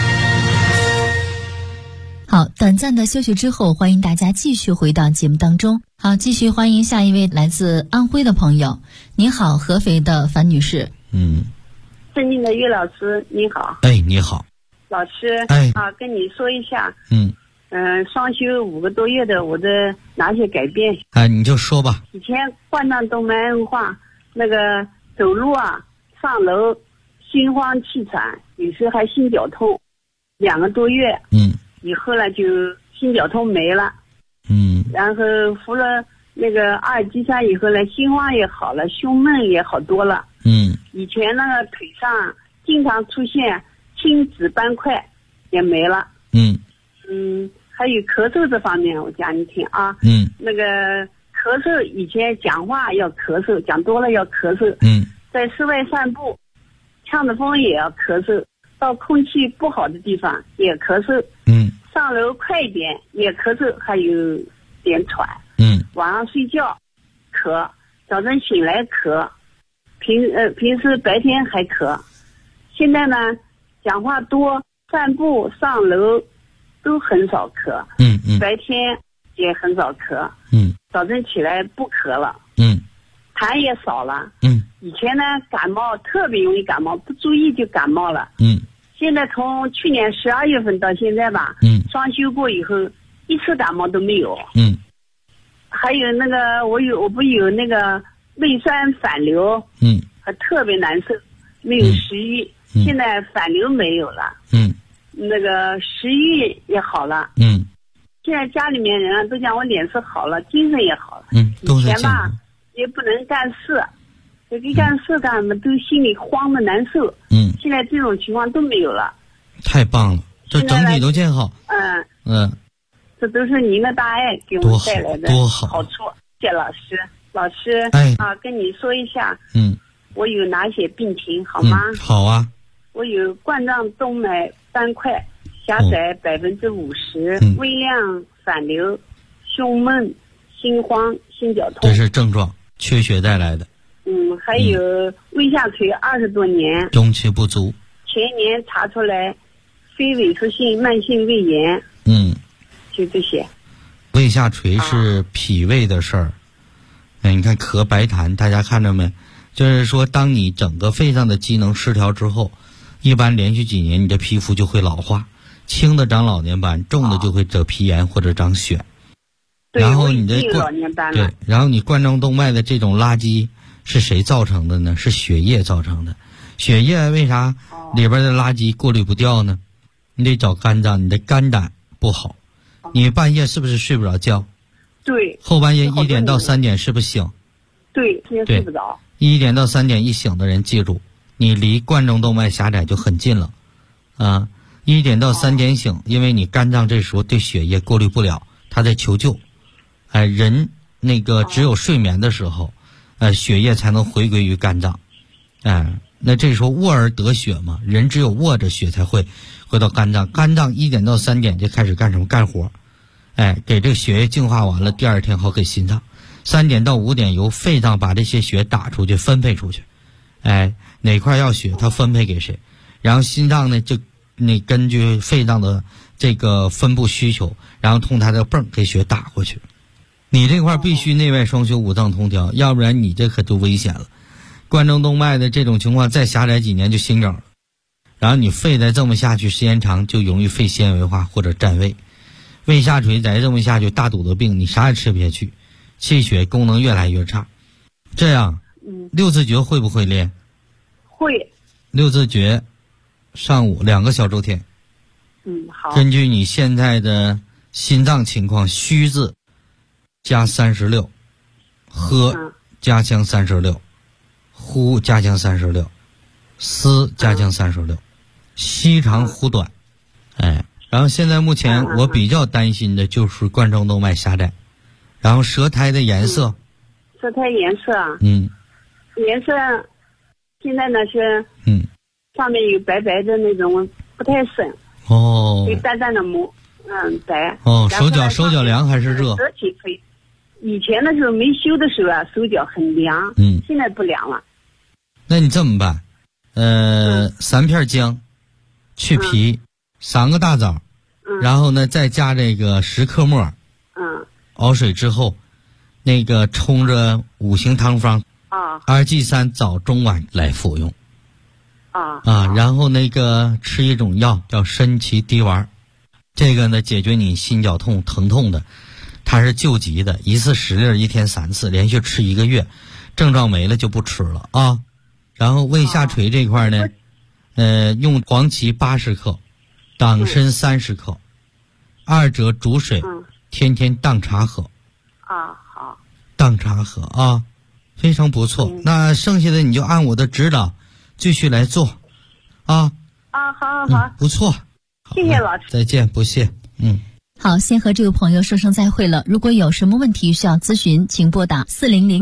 好，短暂的休息之后，欢迎大家继续回到节目当中。好，继续欢迎下一位来自安徽的朋友。你好，合肥的樊女士。 尊敬的岳老师，你好。 你好。 老师，跟你说一下，双休5个多月的我的哪些改变？ 你就说吧。 以前冠状动脉硬化，那个走路上楼心慌气喘，有时还心绞痛，2个多月。以后呢，就心绞痛没了。然后服了那个阿尔济酸以后呢，心慌也好了，胸闷也好多了。以前那个腿上经常出现青紫斑块也没了。还有咳嗽这方面，我讲你听啊。那个咳嗽，以前讲话要咳嗽，讲多了要咳嗽。在室外散步，呛着风也要咳嗽，到空气不好的地方也咳嗽。上楼快一点也咳嗽，还有点喘。晚上睡觉咳，早晨醒来咳，平时白天还咳。现在呢，讲话多，散步上楼都很少咳。白天也很少咳。早晨起来不咳了。痰也少了。以前呢，感冒特别容易感冒，不注意就感冒了。现在从去年12月份到现在吧，双休过以后一次感冒都没有。还有那个我不有那个胃酸反流，还特别难受，没有食欲。现在反流没有了。那个食欲也好了。现在家里面人都讲我脸色好了，精神也好了。以前吧也不能干事，这干事干什么都心里慌的难受。现在这种情况都没有了。 太棒了，这整体都见好。 这都是您的大爱给我们带来的好处。谢谢老师。老师，跟你说一下，我有哪些病情好吗？ 好啊。 我有冠状动脉斑块狭窄50%，微量反流，胸闷，心慌，心绞痛。 这是症状，缺血带来的。 还有胃下垂20多年， 中气不足。 前年查出来非萎缩性慢性胃炎。就这些。 胃下垂是脾胃的事儿。你看咳白痰，大家看着没？就是说，当你整个肺上的机能失调之后，一般连续几年你的皮肤就会老化，轻的长老年斑，重的就会得皮炎或者长癣。然后你的然后你冠状动脉的这种垃圾是谁造成的呢？是血液造成的。血液为啥里边的垃圾过滤不掉呢？你得找肝脏，你的肝胆不好。你半夜是不是睡不着觉？ 对。 后半夜1点到3点是不是醒？ 对，今天睡不着。 1点到3点一醒的人，记住，你离冠状动脉狭窄就很近了。1点到3点醒，因为你肝脏这时候对血液过滤不了，它在求救。人那个只有睡眠的时候，血液才能回归于肝脏。那这时候卧而得血嘛，人只有卧着血才会回到肝脏。肝脏1点到3点就开始干什么？干活。给这个血液净化完了，第二天好给心脏。3点到5点由肺脏把这些血打出去，分配出去。哪块要血，它分配给谁？然后心脏呢，就根据肺脏的这个分布需求，然后通它的泵给血打过去。你这块必须内外双修，五脏同调，要不然你这可就危险了。 冠状动脉的这种情况再狭窄几年就心梗了，然后你肺再这么下去时间长就容易肺纤维化或者占胃，胃下垂再这么下去大肚子病，你啥也吃不下去，气血功能越来越差。这样六字诀会不会练？ 会。 六字诀上午2个小周天。 好。 根据你现在的心脏情况，虚字加36，喝加强36，呼加强36，思加强36，吸长呼短。然后现在目前我比较担心的就是冠状动脉狭窄，然后舌苔的颜色。 舌苔颜色啊？颜色现在呢是上面有白白的那种，不太深。有淡淡的膜，白。手脚凉还是热？舌体肥。以前的时候没修的时候啊，手脚很凉。现在不凉了。 那你这么办？3片姜，去皮，3个大枣，然后呢再加这个10克末，熬水之后，那个冲着5行汤方2G3早中晚来服用。然后那个吃一种药叫参芪滴丸，这个呢解决你心绞痛疼痛的，它是救急的，一次10粒，1天3次，连续吃1个月，症状没了就不吃了啊。然后胃下垂这块呢，用黄芪80克，党参30克，2者煮水，天天当茶喝。 好。 当茶喝啊，非常不错。那剩下的你就按我的指导继续来做，好， 不错， 谢谢老师， 再见，不谢。 好，先和这位朋友说声再会了。如果有什么问题需要咨询，请拨打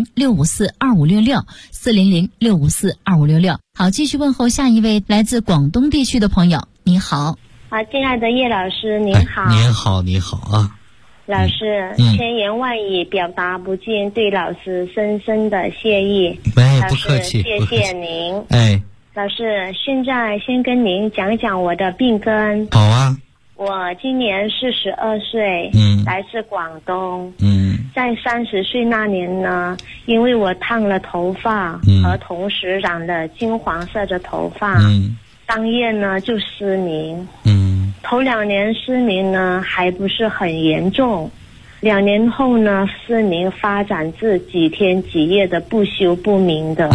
400-654-2566，400-654-2566。好，继续问候下一位来自广东地区的朋友。你好。 亲爱的叶老师，您好。 你好啊。 老师，千言万语表达不尽对老师深深的谢意。 不客气， 谢谢您。老师，现在先跟您讲讲我的病根。 好啊。 我今年42岁，来自广东。在30岁那年呢，因为我烫了头发，和同时染了金黄色的头发，当夜呢就失明。头2年失明呢还不是很严重，2年后呢失明发展至几天几夜的不休不明的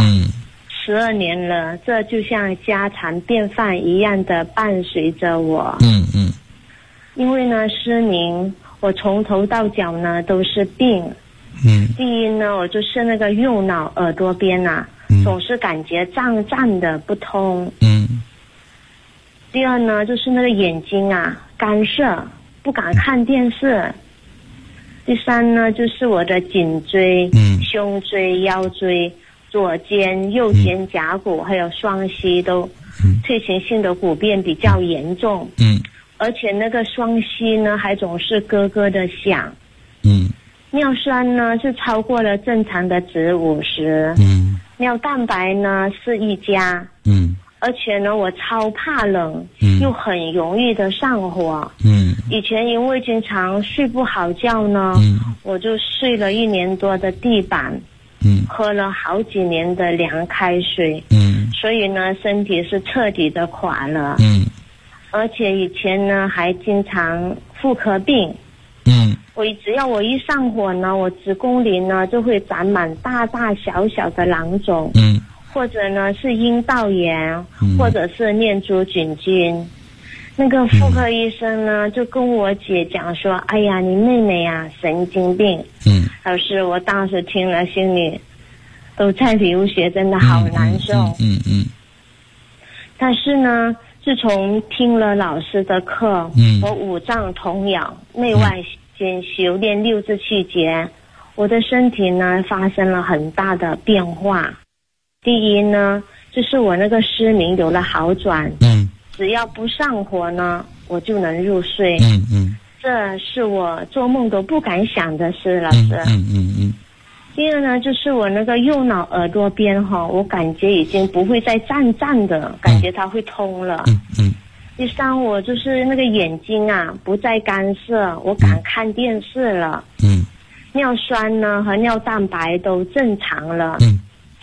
，12年了，这就像家常便饭一样的伴随着我。因为呢失明，我从头到脚呢都是病。第一呢，我就是那个右脑耳朵边总是感觉胀胀的不通。第二呢，就是那个眼睛干涩，不敢看电视。第3呢，就是我的颈椎、胸椎、腰椎、左肩、右肩胛骨还有双膝都退行性的骨变比较严重。而且那个双膝呢还总是咯咯的响。尿酸呢是超过了正常的值50。尿蛋白呢是1加。而且呢我超怕冷，又很容易的上火。以前因为经常睡不好觉呢，我就睡了1年多的地板，喝了好几年的凉开水。所以呢身体是彻底的垮了。而且以前呢还经常妇科病。只要我一上火呢，我子宫里呢就会长满大大小小的囊肿。或者呢是阴道炎，或者是念珠菌菌。那个妇科医生呢就跟我姐讲说，哎呀你妹妹神经病。老师，我当时听了心里都在流血，真的好难受。但是呢自从听了老师的课，我五脏同养，内外兼修炼6字气节，我的身体呢发生了很大的变化。第一呢，就是我那个失明有了好转。只要不上火呢，我就能入睡。这是我做梦都不敢想的事，老师。第二呢，就是我那个右脑耳朵边我感觉已经不会再胀的，感觉它会通了。第3，我就是那个眼睛不再干涩，我敢看电视了。尿酸呢和尿蛋白都正常了。肠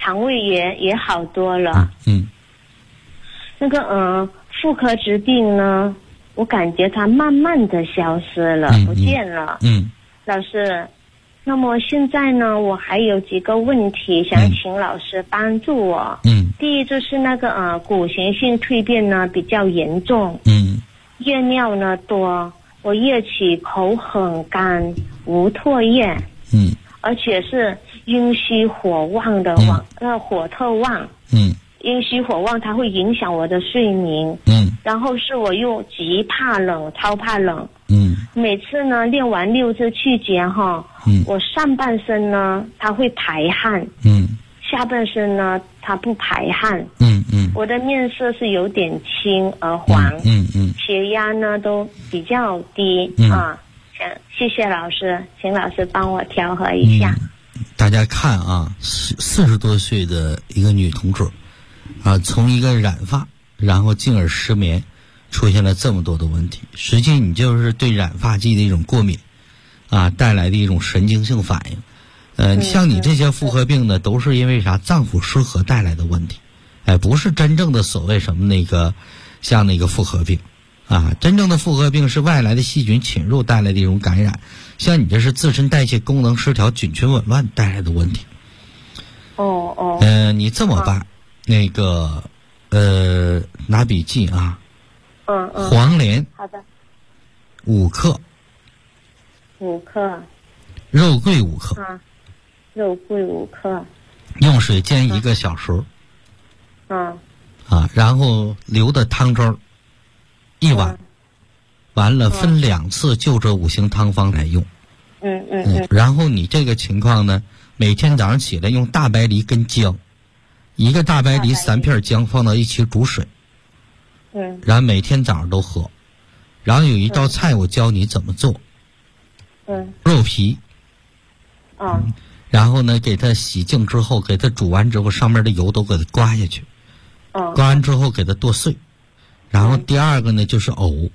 肠胃也好多了。那个妇科疾病呢，我感觉它慢慢的消失了，不见了。老师，那么现在呢，我还有几个问题想请老师帮助我。第一就是那个骨髓性蜕变呢比较严重。夜尿呢多，我夜起口很干，无唾液。而且是阴虚火旺的火特旺。阴虚火旺它会影响我的睡眠。然后是我又极怕冷，超怕冷。每次呢练完6字气节哈，我上半身呢它会排汗。下半身呢它不排汗。我的面色是有点青而黄。血压呢都比较低。谢谢老师，请老师帮我调和一下。 大家看啊，40多岁的一个女同志从一个染发，然后进而失眠，出现了这么多的问题。实际你就是对染发剂的一种过敏带来的一种神经性反应。像你这些妇科病呢，都是因为啥？脏腑失和带来的问题。不是真正的所谓什么像那个妇科病真正的妇科病是外来的细菌侵入带来的一种感染，像你这是自身代谢功能失调、菌群紊乱带来的问题。你这么办，那个拿笔记啊。黄连。好的。5克。 5克。 肉桂5克。 肉桂5克。 用水煎1个小时。然后留的汤汁儿1碗，完了分2次就这5行汤方来用。然后你这个情况呢，每天早上起来用大白梨跟姜，1个大白梨3片姜放到一起煮水。然后每天早上都喝。然后有一道菜我教你怎么做。肉皮。然后呢给它洗净之后，给它煮完之后上面的油都给它刮下去。刮完之后给它剁碎。然后第二个呢就是藕。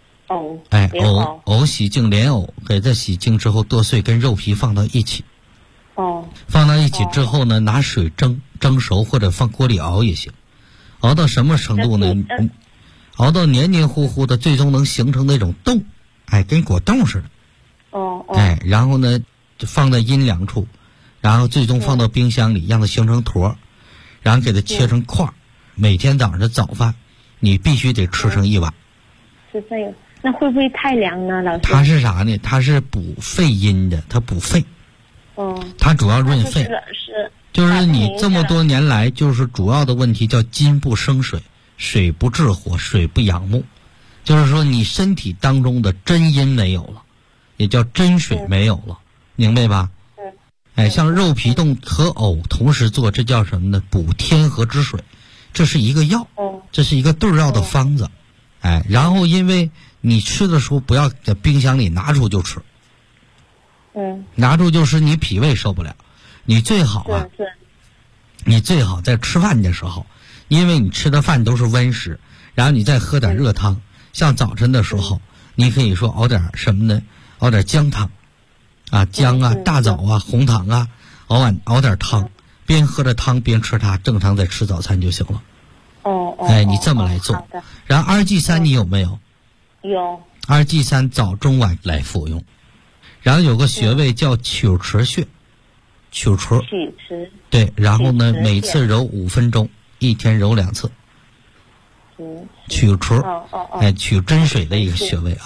藕洗净莲藕，给它洗净之后剁碎，跟肉皮放到一起。放到一起之后呢，拿水蒸熟，或者放锅里熬也行。熬到什么程度呢？熬到黏黏糊糊的，最终能形成那种冻，跟果冻似的。然后呢就放在阴凉处，然后最终放到冰箱里，让它形成坨，然后给它切成块。每天早上的早饭你必须得吃上1碗。 是这样。那会不会太凉呢，老师？ 它是啥呢？它是补肺阴的，它补肺。它主要润肺。就是你这么多年来就是主要的问题叫金不生水，水不治火，水不养木。就是说你身体当中的真阴没有了，也叫真水没有了，明白吧？像肉皮冻和藕同时做，这叫什么呢？补天河之水。这是一个药，这是一个对药的方子。然后因为你吃的时候不要在冰箱里拿出就吃。拿出就是你脾胃受不了。你最好你最好在吃饭的时候，因为你吃的饭都是温食，然后你再喝点热汤。像早晨的时候，你可以说熬点什么呢？熬点姜汤姜大枣红糖熬点汤，边喝着汤边吃它，正常再吃早餐就行了。你这么来做。然后2G3你有没有？ 有。 2G3早中晚来服用。然后有个穴位叫曲池穴。曲池。对，然后呢每次揉5分钟，1天揉2次。曲池。取真水的一个穴位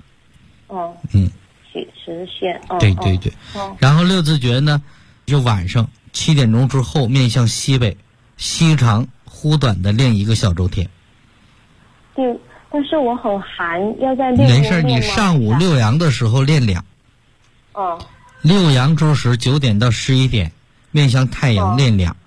曲池穴。 对。然后6字诀呢，就晚上7点钟之后面向西北，吸长呼短的练1个小周天。 对，但是我很寒，要在练。 没事，你上午6阳的时候练2。6阳之时9点到11点面向太阳练2。